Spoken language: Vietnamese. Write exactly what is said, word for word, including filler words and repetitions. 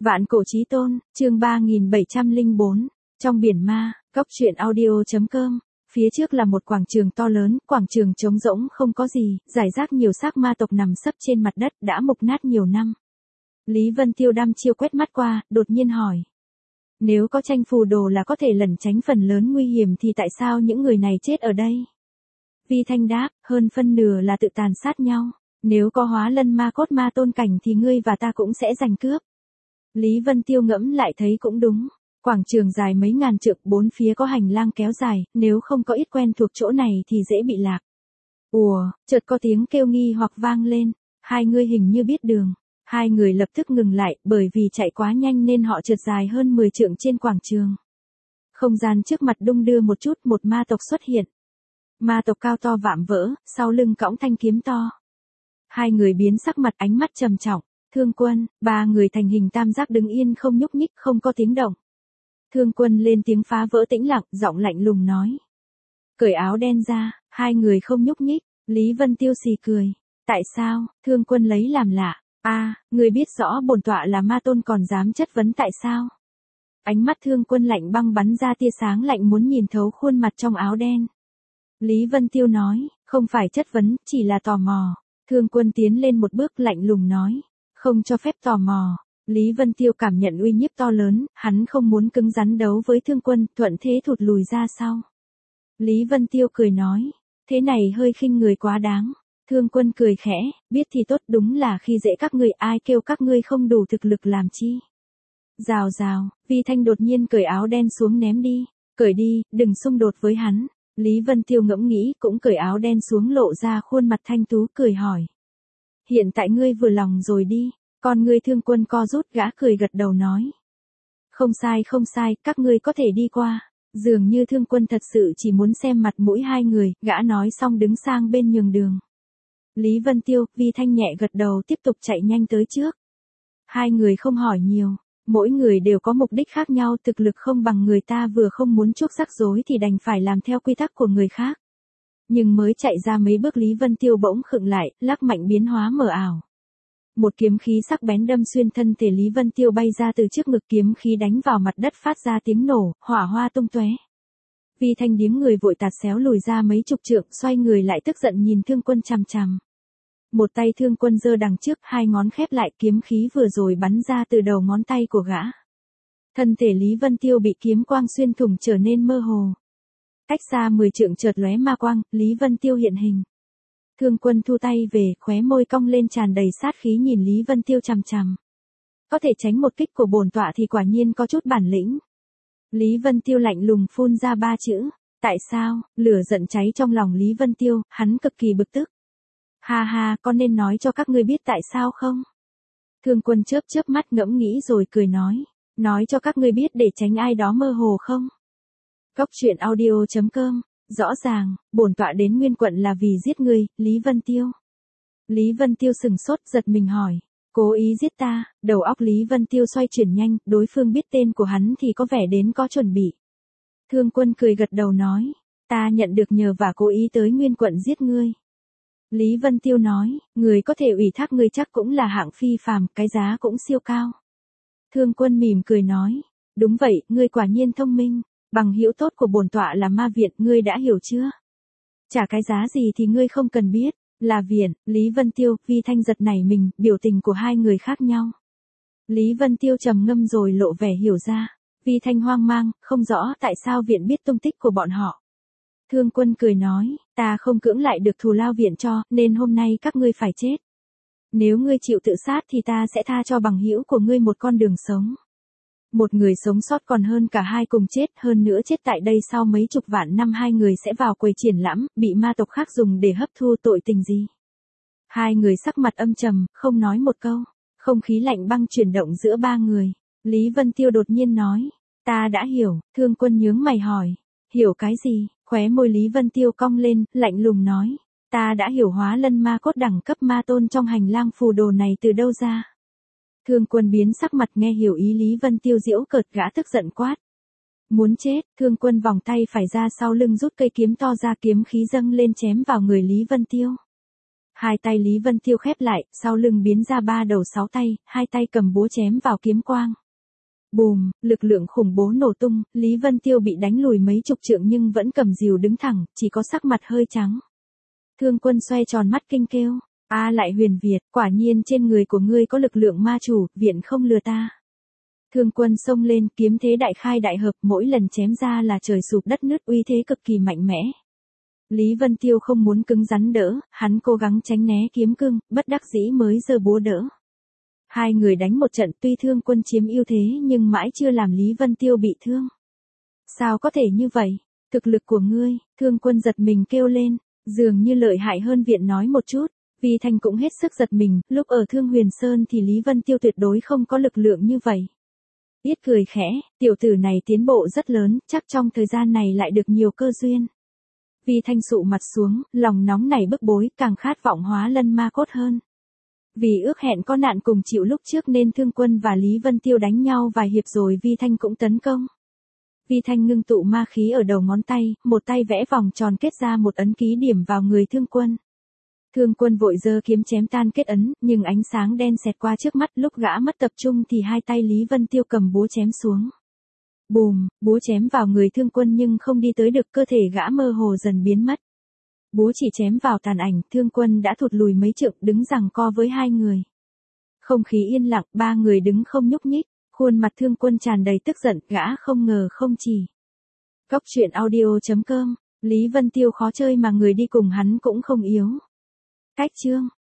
Vạn cổ chí tôn, chương ba nghìn bảy trăm lẻ bốn, trong biển ma, góc truyện audio.com. Phía trước là một quảng trường to lớn, quảng trường trống rỗng không có gì, rải rác nhiều xác ma tộc nằm sấp trên mặt đất đã mục nát nhiều năm. Lý Vân Tiêu đăm chiêu quét mắt qua, đột nhiên hỏi. Nếu có tranh phù đồ là có thể lẩn tránh phần lớn nguy hiểm thì tại sao những người này chết ở đây? Vi Thanh đáp, hơn phân nửa là tự tàn sát nhau. Nếu có hóa lân ma cốt ma tôn cảnh thì ngươi và ta cũng sẽ giành cướp. Lý Vân Tiêu ngẫm lại thấy cũng đúng. Quảng trường dài mấy ngàn trượng, bốn phía có hành lang kéo dài, nếu không có ít quen thuộc chỗ này thì dễ bị lạc. Ùa, chợt có tiếng kêu nghi hoặc vang lên. Hai người hình như biết đường. Hai người lập tức ngừng lại, bởi vì chạy quá nhanh nên họ trượt dài hơn mười trượng trên quảng trường. Không gian trước mặt đung đưa một chút, một ma tộc xuất hiện. Ma tộc cao to vạm vỡ, sau lưng cõng thanh kiếm to. Hai người biến sắc mặt, ánh mắt trầm trọng. Thương Quân, ba người thành hình tam giác đứng yên không nhúc nhích, không có tiếng động. Thương Quân lên tiếng phá vỡ tĩnh lặng, giọng lạnh lùng nói. Cởi áo đen ra, hai người không nhúc nhích. Lý Vân Tiêu xì cười. Tại sao? Thương Quân lấy làm lạ. A, à, người biết rõ bổn tọa là ma tôn còn dám chất vấn tại sao? Ánh mắt Thương Quân lạnh băng bắn ra tia sáng lạnh muốn nhìn thấu khuôn mặt trong áo đen. Lý Vân Tiêu nói, không phải chất vấn, chỉ là tò mò. Thương Quân tiến lên một bước lạnh lùng nói, không cho phép tò mò. Lý Vân Tiêu cảm nhận uy nhiếp to lớn, hắn không muốn cứng rắn đấu với Thương Quân, thuận thế thụt lùi ra sau. Lý Vân Tiêu cười nói, thế này hơi khinh người quá đáng. Thương Quân cười khẽ, biết thì tốt, đúng là khi dễ các ngươi, ai kêu các ngươi không đủ thực lực làm chi. Rào rào, Vi Thanh đột nhiên cởi áo đen xuống ném đi, cởi đi, đừng xung đột với hắn. Lý Vân Tiêu ngẫm nghĩ, cũng cởi áo đen xuống lộ ra khuôn mặt thanh tú cười hỏi. Hiện tại ngươi vừa lòng rồi đi, còn ngươi Thương Quân co rút, gã cười gật đầu nói. Không sai không sai, các ngươi có thể đi qua. Dường như Thương Quân thật sự chỉ muốn xem mặt mũi hai người, gã nói xong đứng sang bên nhường đường. Lý Vân Tiêu, Vi Thanh nhẹ gật đầu tiếp tục chạy nhanh tới trước. Hai người không hỏi nhiều, mỗi người đều có mục đích khác nhau, thực lực không bằng người ta vừa không muốn chuốc rắc rối thì đành phải làm theo quy tắc của người khác. Nhưng mới chạy ra mấy bước Lý Vân Tiêu bỗng khựng lại, lắc mạnh biến hóa mờ ảo. Một kiếm khí sắc bén đâm xuyên thân thể Lý Vân Tiêu bay ra từ trước ngực, kiếm khí đánh vào mặt đất phát ra tiếng nổ, hỏa hoa tung tóe. Vi Thanh điếng người vội tạt xéo lùi ra mấy chục trượng, xoay người lại tức giận nhìn Thương Quân chằm chằm. Một tay Thương Quân giơ đằng trước, hai ngón khép lại, kiếm khí vừa rồi bắn ra từ đầu ngón tay của gã. Thân thể Lý Vân Tiêu bị kiếm quang xuyên thủng trở nên mơ hồ. Cách xa mười trượng chợt lóe ma quang, Lý Vân Tiêu hiện hình. Thương Quân thu tay về, khóe môi cong lên tràn đầy sát khí nhìn Lý Vân Tiêu chằm chằm. Có thể tránh một kích của bổn tọa thì quả nhiên có chút bản lĩnh. Lý Vân Tiêu lạnh lùng phun ra ba chữ. Tại sao? Lửa giận cháy trong lòng Lý Vân Tiêu, hắn cực kỳ bực tức. Ha ha, con nên nói cho các ngươi biết tại sao không? Thương Quân chớp chớp mắt ngẫm nghĩ rồi cười nói. Nói cho các ngươi biết để tránh ai đó mơ hồ không? Góc truyện audio.com. Rõ ràng, bổn tọa đến Nguyên Quận là vì giết ngươi, Lý Vân Tiêu. Lý Vân Tiêu sừng sốt giật mình hỏi. Cố ý giết ta? Đầu óc Lý Vân Tiêu xoay chuyển nhanh, đối phương biết tên của hắn thì có vẻ đến có chuẩn bị. Thương Quân cười gật đầu nói. Ta nhận được nhờ và cố ý tới Nguyên Quận giết ngươi. Lý Vân Tiêu nói, người có thể ủy thác ngươi chắc cũng là hạng phi phàm, cái giá cũng siêu cao. Thương Quân mỉm cười nói, đúng vậy, ngươi quả nhiên thông minh, bằng hữu tốt của bổn tọa là ma viện, ngươi đã hiểu chưa? Trả cái giá gì thì ngươi không cần biết, là viện. Lý Vân Tiêu, Vi Thanh giật nảy mình, biểu tình của hai người khác nhau. Lý Vân Tiêu trầm ngâm rồi lộ vẻ hiểu ra, Vi Thanh hoang mang, không rõ tại sao viện biết tung tích của bọn họ. Thương Quân cười nói, ta không cưỡng lại được thù lao viện cho, nên hôm nay các ngươi phải chết. Nếu ngươi chịu tự sát thì ta sẽ tha cho bằng hữu của ngươi một con đường sống. Một người sống sót còn hơn cả hai cùng chết, hơn nữa chết tại đây sau mấy chục vạn năm hai người sẽ vào quầy triển lãm, bị ma tộc khác dùng để hấp thu, tội tình gì. Hai người sắc mặt âm trầm, không nói một câu, không khí lạnh băng chuyển động giữa ba người. Lý Vân Tiêu đột nhiên nói, ta đã hiểu. Thương Quân nhướng mày hỏi, hiểu cái gì? Khóe môi Lý Vân Tiêu cong lên, lạnh lùng nói, ta đã hiểu hóa lân ma cốt đẳng cấp ma tôn trong hành lang phù đồ này từ đâu ra. Thương Quân biến sắc mặt nghe hiểu ý Lý Vân Tiêu giễu cợt, gã tức giận quát. Muốn chết? Thương Quân vòng tay phải ra sau lưng rút cây kiếm to ra, kiếm khí dâng lên chém vào người Lý Vân Tiêu. Hai tay Lý Vân Tiêu khép lại, sau lưng biến ra ba đầu sáu tay, hai tay cầm búa chém vào kiếm quang. Bùm, lực lượng khủng bố nổ tung, Lý Vân Tiêu bị đánh lùi mấy chục trượng nhưng vẫn cầm rìu đứng thẳng, chỉ có sắc mặt hơi trắng. Thương Quân xoay tròn mắt kinh kêu, a lại Huyền Việt, quả nhiên trên người của ngươi có lực lượng ma chủ, viện không lừa ta. Thương Quân xông lên, kiếm thế đại khai đại hợp, mỗi lần chém ra là trời sụp đất nứt, uy thế cực kỳ mạnh mẽ. Lý Vân Tiêu không muốn cứng rắn đỡ, hắn cố gắng tránh né kiếm cương, bất đắc dĩ mới giơ búa đỡ. Hai người đánh một trận, tuy Thương Quân chiếm ưu thế nhưng mãi chưa làm Lý Vân Tiêu bị thương. Sao có thể như vậy? Thực lực của ngươi, Thương Quân giật mình kêu lên, dường như lợi hại hơn viện nói một chút. Vi Thanh cũng hết sức giật mình, lúc ở Thương Huyền Sơn thì Lý Vân Tiêu tuyệt đối không có lực lượng như vậy. Yết cười khẽ, tiểu tử này tiến bộ rất lớn, chắc trong thời gian này lại được nhiều cơ duyên. Vi Thanh sụ mặt xuống, lòng nóng nảy bức bối, càng khát vọng hóa lân ma cốt hơn. Vì ước hẹn có nạn cùng chịu lúc trước nên Thương Quân và Lý Vân Tiêu đánh nhau vài hiệp rồi Vi Thanh cũng tấn công. Vi Thanh ngưng tụ ma khí ở đầu ngón tay, một tay vẽ vòng tròn kết ra một ấn ký điểm vào người Thương Quân. Thương Quân vội giơ kiếm chém tan kết ấn, nhưng ánh sáng đen xẹt qua trước mắt, lúc gã mất tập trung thì hai tay Lý Vân Tiêu cầm búa chém xuống. Bùm, búa chém vào người Thương Quân nhưng không đi tới được, cơ thể gã mơ hồ dần biến mất. Búa chỉ chém vào tàn ảnh, Thương Quân đã thụt lùi mấy trượng, đứng giằng co với hai người. Không khí yên lặng, ba người đứng không nhúc nhích, khuôn mặt Thương Quân tràn đầy tức giận, gã không ngờ không chỉ. Cốc truyện audio chấm com, Lý Vân Tiêu khó chơi mà người đi cùng hắn cũng không yếu. Cách chương